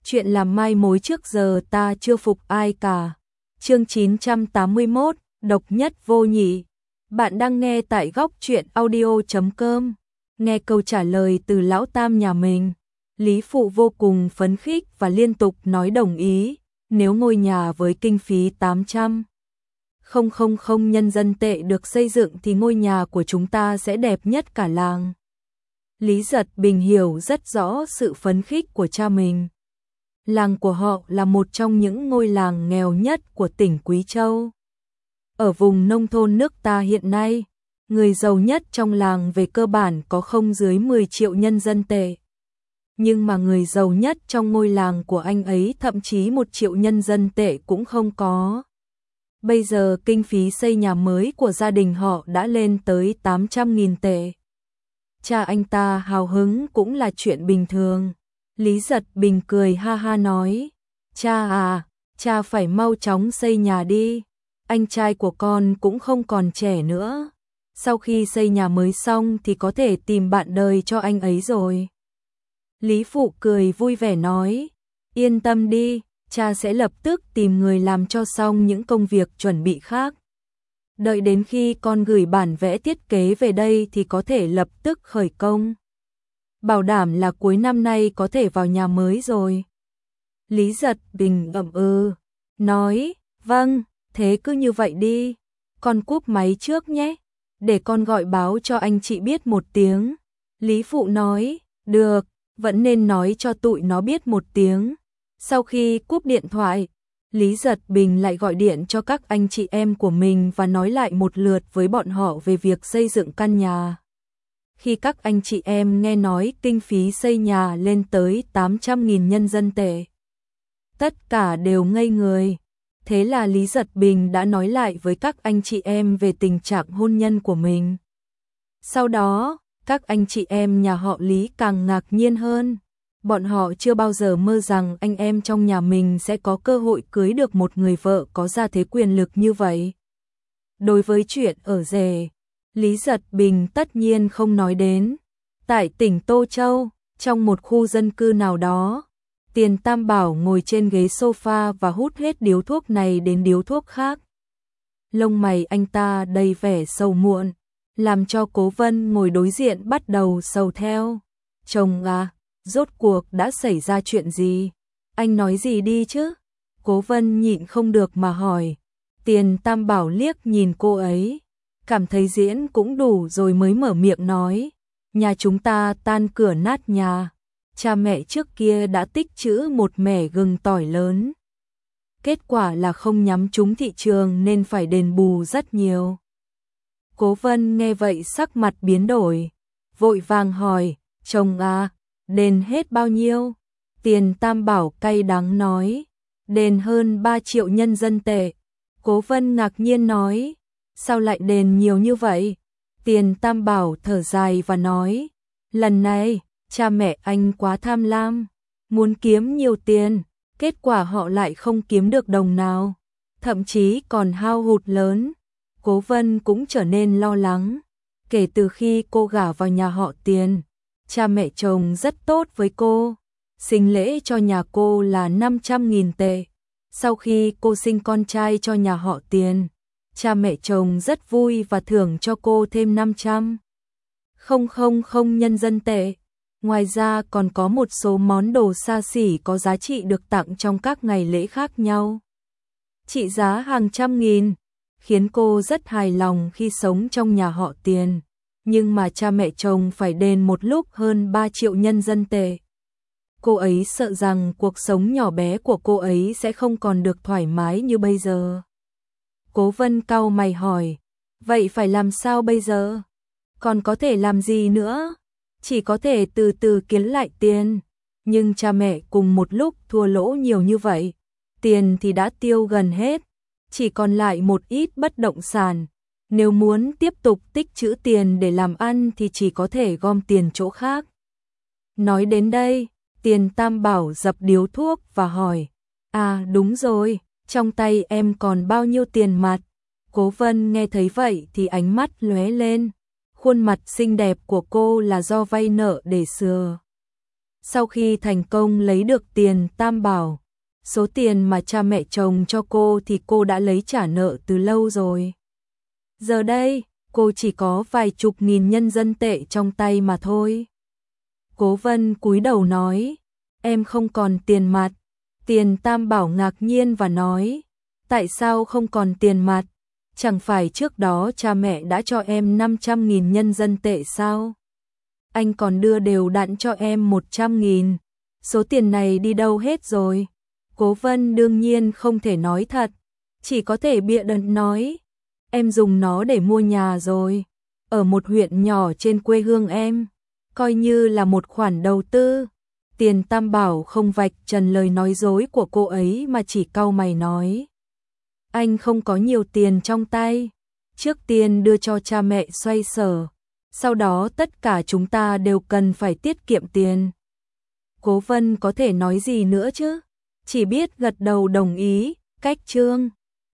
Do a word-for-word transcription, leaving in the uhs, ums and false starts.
Chuyện làm mai mối trước giờ ta chưa phục ai cả. Chương chín trăm tám mươi mốt, độc nhất vô nhị. Bạn đang nghe tại góc truyện audio chấm com. Nghe câu trả lời từ lão tam nhà mình, Lý Phụ vô cùng phấn khích và liên tục nói đồng ý. Nếu ngôi nhà với kinh phí tám trăm nghìn nhân dân tệ được xây dựng thì ngôi nhà của chúng ta sẽ đẹp nhất cả làng. Lý Giật Bình hiểu rất rõ sự phấn khích của cha mình. Làng của họ là một trong những ngôi làng nghèo nhất của tỉnh Quý Châu. Ở vùng nông thôn nước ta hiện nay, người giàu nhất trong làng về cơ bản có không dưới mười triệu nhân dân tệ. Nhưng mà người giàu nhất trong ngôi làng của anh ấy thậm chí một triệu nhân dân tệ cũng không có. Bây giờ kinh phí xây nhà mới của gia đình họ đã lên tới tám trăm nghìn tệ. Cha anh ta hào hứng cũng là chuyện bình thường. Lý Giật Bình cười ha ha nói, cha à, cha phải mau chóng xây nhà đi. Anh trai của con cũng không còn trẻ nữa. Sau khi xây nhà mới xong thì có thể tìm bạn đời cho anh ấy rồi. Lý Phụ cười vui vẻ nói, yên tâm đi, cha sẽ lập tức tìm người làm cho xong những công việc chuẩn bị khác. Đợi đến khi con gửi bản vẽ thiết kế về đây thì có thể lập tức khởi công. Bảo đảm là cuối năm nay có thể vào nhà mới rồi. Lý Giật Bình ậm ừ, nói, vâng, thế cứ như vậy đi. Con cúp máy trước nhé, để con gọi báo cho anh chị biết một tiếng. Lý Phụ nói, được, vẫn nên nói cho tụi nó biết một tiếng. Sau khi cúp điện thoại, Lý Giật Bình lại gọi điện cho các anh chị em của mình và nói lại một lượt với bọn họ về việc xây dựng căn nhà. Khi các anh chị em nghe nói kinh phí xây nhà lên tới tám trăm nghìn nhân dân tệ, tất cả đều ngây người. Thế là Lý Giật Bình đã nói lại với các anh chị em về tình trạng hôn nhân của mình. Sau đó, các anh chị em nhà họ Lý càng ngạc nhiên hơn. Bọn họ chưa bao giờ mơ rằng anh em trong nhà mình sẽ có cơ hội cưới được một người vợ có gia thế quyền lực như vậy. Đối với chuyện ở rể, Lý Giật Bình tất nhiên không nói đến. Tại tỉnh Tô Châu, trong một khu dân cư nào đó, Tiền Tam Bảo ngồi trên ghế sofa và hút hết điếu thuốc này đến điếu thuốc khác. Lông mày anh ta đầy vẻ sầu muộn, làm cho Cố Vân ngồi đối diện bắt đầu sầu theo. Chồng à, rốt cuộc đã xảy ra chuyện gì? Anh nói gì đi chứ? Cố Vân nhịn không được mà hỏi. Tiền Tam Bảo liếc nhìn cô ấy, cảm thấy diễn cũng đủ rồi mới mở miệng nói. Nhà chúng ta tan cửa nát nhà. Cha mẹ trước kia đã tích trữ một mẻ gừng tỏi lớn. Kết quả là không nhắm trúng thị trường nên phải đền bù rất nhiều. Cố Vân nghe vậy sắc mặt biến đổi, vội vàng hỏi, chồng à, đền hết bao nhiêu? Tiền Tam Bảo cay đắng nói, đền hơn ba triệu nhân dân tệ. Cố Vân ngạc nhiên nói, sao lại đền nhiều như vậy? Tiền Tam Bảo thở dài và nói, lần này, cha mẹ anh quá tham lam, muốn kiếm nhiều tiền, kết quả họ lại không kiếm được đồng nào, thậm chí còn hao hụt lớn. Cố Vân cũng trở nên lo lắng. Kể từ khi cô gả vào nhà họ Tiền, cha mẹ chồng rất tốt với cô. Sinh lễ cho nhà cô là năm trăm nghìn tệ. Sau khi cô sinh con trai cho nhà họ Tiền, cha mẹ chồng rất vui và thưởng cho cô thêm năm trăm nghìn nhân dân tệ. Ngoài ra còn có một số món đồ xa xỉ có giá trị được tặng trong các ngày lễ khác nhau, trị giá hàng trăm nghìn, khiến cô rất hài lòng khi sống trong nhà họ Tiền. Nhưng mà cha mẹ chồng phải đền một lúc hơn ba triệu nhân dân tệ. Cô ấy sợ rằng cuộc sống nhỏ bé của cô ấy sẽ không còn được thoải mái như bây giờ. Cố Vân cau mày hỏi, vậy phải làm sao bây giờ? Còn có thể làm gì nữa? Chỉ có thể từ từ kiếm lại tiền. Nhưng cha mẹ cùng một lúc thua lỗ nhiều như vậy, tiền thì đã tiêu gần hết, chỉ còn lại một ít bất động sản. Nếu muốn tiếp tục tích trữ tiền để làm ăn thì chỉ có thể gom tiền chỗ khác. Nói đến đây, Tiền Tam Bảo dập điếu thuốc và hỏi, à đúng rồi, trong tay em còn bao nhiêu tiền mặt? Cố Vân nghe thấy vậy thì ánh mắt lóe lên. Khuôn mặt xinh đẹp của cô là do vay nợ để sửa Sau khi thành công lấy được tiền tam bảo, số tiền mà cha mẹ chồng cho cô thì cô đã lấy trả nợ từ lâu rồi. Giờ đây, cô chỉ có vài chục nghìn nhân dân tệ trong tay mà thôi. Cố Vân cúi đầu nói, em không còn tiền mặt. Tiền tam bảo ngạc nhiên và nói, tại sao không còn tiền mặt? Chẳng phải trước đó cha mẹ đã cho em năm trăm nghìn nhân dân tệ sao? Anh còn đưa đều đặn cho em một trăm nghìn. Số tiền này đi đâu hết rồi? Cố Vân đương nhiên không thể nói thật, chỉ có thể bịa đặt nói, em dùng nó để mua nhà rồi, ở một huyện nhỏ trên quê hương em, coi như là một khoản đầu tư. Tiền tam bảo không vạch trần lời nói dối của cô ấy mà chỉ cau mày nói, anh không có nhiều tiền trong tay, trước tiên đưa cho cha mẹ xoay sở, sau đó tất cả chúng ta đều cần phải tiết kiệm tiền. Cố Vân có thể nói gì nữa chứ, chỉ biết gật đầu đồng ý. Cách chương